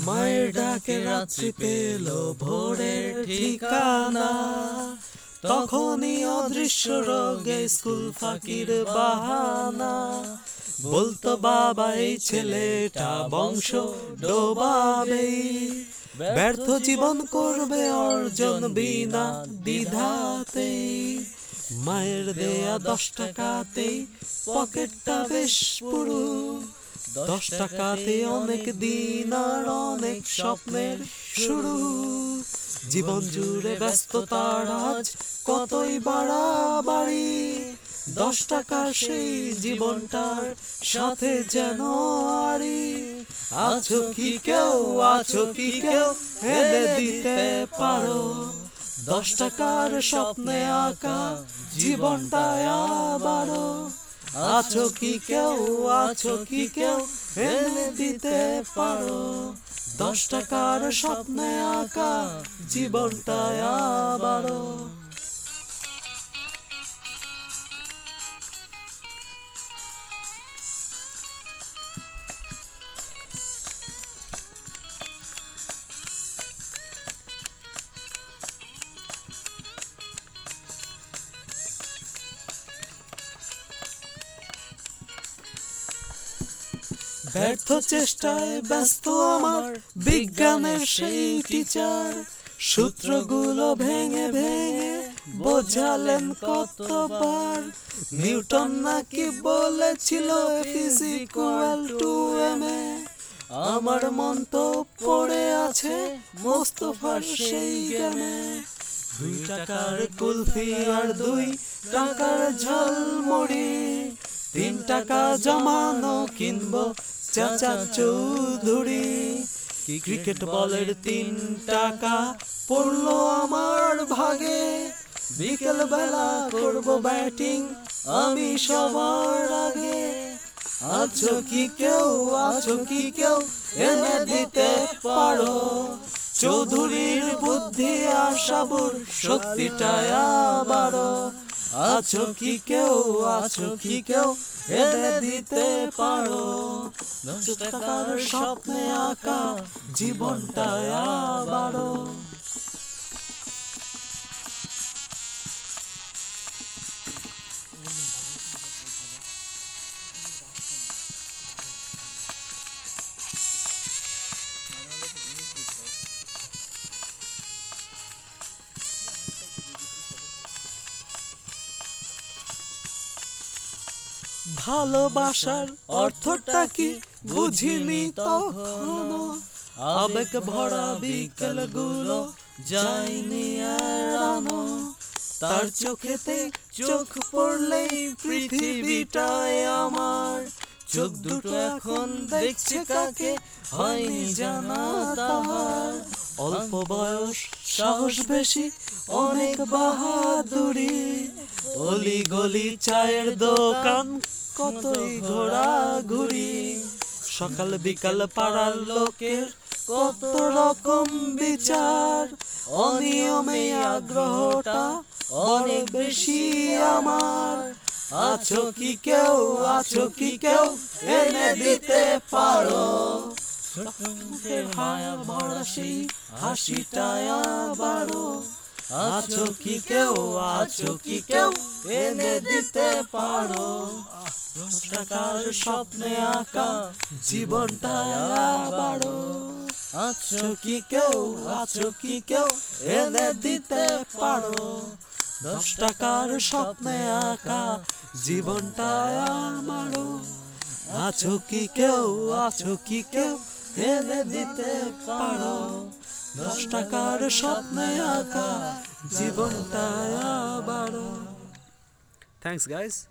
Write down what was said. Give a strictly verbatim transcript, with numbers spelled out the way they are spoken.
মায়ের ডাকে রাত্রি পেল ভোরের ঠিকানা, তখনই অদৃশ্য রোগে স্কুল ফাঁকির বাহানা। বলতো বাবা এই ছেলেটা বংশ ডোবাবেই, ব্যর্থ জীবন করবে অর্জন বিনা দ্বিধাতেই। মায়ের দেয়া দশ টাকাতেই পকেটটা বেশ পুরু, দশ টাকাতে অনেক দিন আর অনেক স্বপ্নের শুরু। জীবন জুড়ে ব্যস্ততার আজ কতই বাড়াবাড়ি, দশ টাকার সেই জীবনটার সাথে যেন আরি। আছো কি কেউ, আছো কি কেউ এনে দিতে পারো, দশ টাকার স্বপ্নে আঁকা জীবনটা আবারও। আছো কি কেউ, আছো কি কেউ এনে দিতে পারো, দশ টাকার স্বপ্নে আঁকা জীবনটা আবারও। ব্যর্থ চেষ্টায় ব্যস্ত আমার বিজ্ঞানের সেই টিচার, সূত্রগুলো ভেঙে ভেঙে বোঝালেন কতবার। নিউটন নাকি বলেছিল is equal to M A, আমার মন তো পড়ে আছে মোস্তফার সেই জ্ঞানে। দুই টাকার কুলফি আর দুই টাকার ঝালমুড়ি, তিন টাকা জমানো কিনবো চাচা চৌধুরী। ক্রিকেট বলের তিন টাকা পড়লো আমার ভাগে, বিকেল বেলা করবো ব্যাটিং আমি সবার আগে। আছো কি কেউ, আছো কি কেউ এনে দিতে পারো, চৌধুরীর বুদ্ধি আর সাবুর শক্তিটা আবারও। আছো কি কেউ, আছো কি কেউ এনে দিতে পারো, দশ টাকার স্বপ্নে আঁকা জীবনটা আবারও। ভালোবাসার অর্থটা কি বুঝিনি তখনো, আবেগ ভরা বিকেল গুলো যায়নি এড়ানো। তার চোখেতে চোখ পড়লেই পৃথিবীটাই আমার, চোখ দুটো এখন দেখছে কাকে হয়নি জানা তাহার। অল্প বয়স সাহস বেশি অনেক বাহাদুরি, অলি গলি চায়ের দোকান কতই ঘোরাঘুরি। সকাল বিকাল পাড়ার লোকের কত রকম বিচার, অনিয়মে আগ্রহটা অনেক বেশি আমার। আছো কি কেউ, আছো কি কেউ এনে দিতে পারো, মায়া ভরা সেই হাসিটা আবারও। আছো কি কেউ, আছো কি কেউ এনে দিতে পারো, দশ টাকার স্বপ্নে আঁকা জীবনটা আবারও। আছো কি কেউ, আছো কি কেউ এনে দিতে পারো, দশ টাকার স্বপ্নে আঁকা জীবনটা আমারও। আছো কি কেউ, আছো কি কেউ এনে দিতে পারো, দশ টাকার স্বপ্নে আঁকা জীবনটা আবারও। Thanks guys.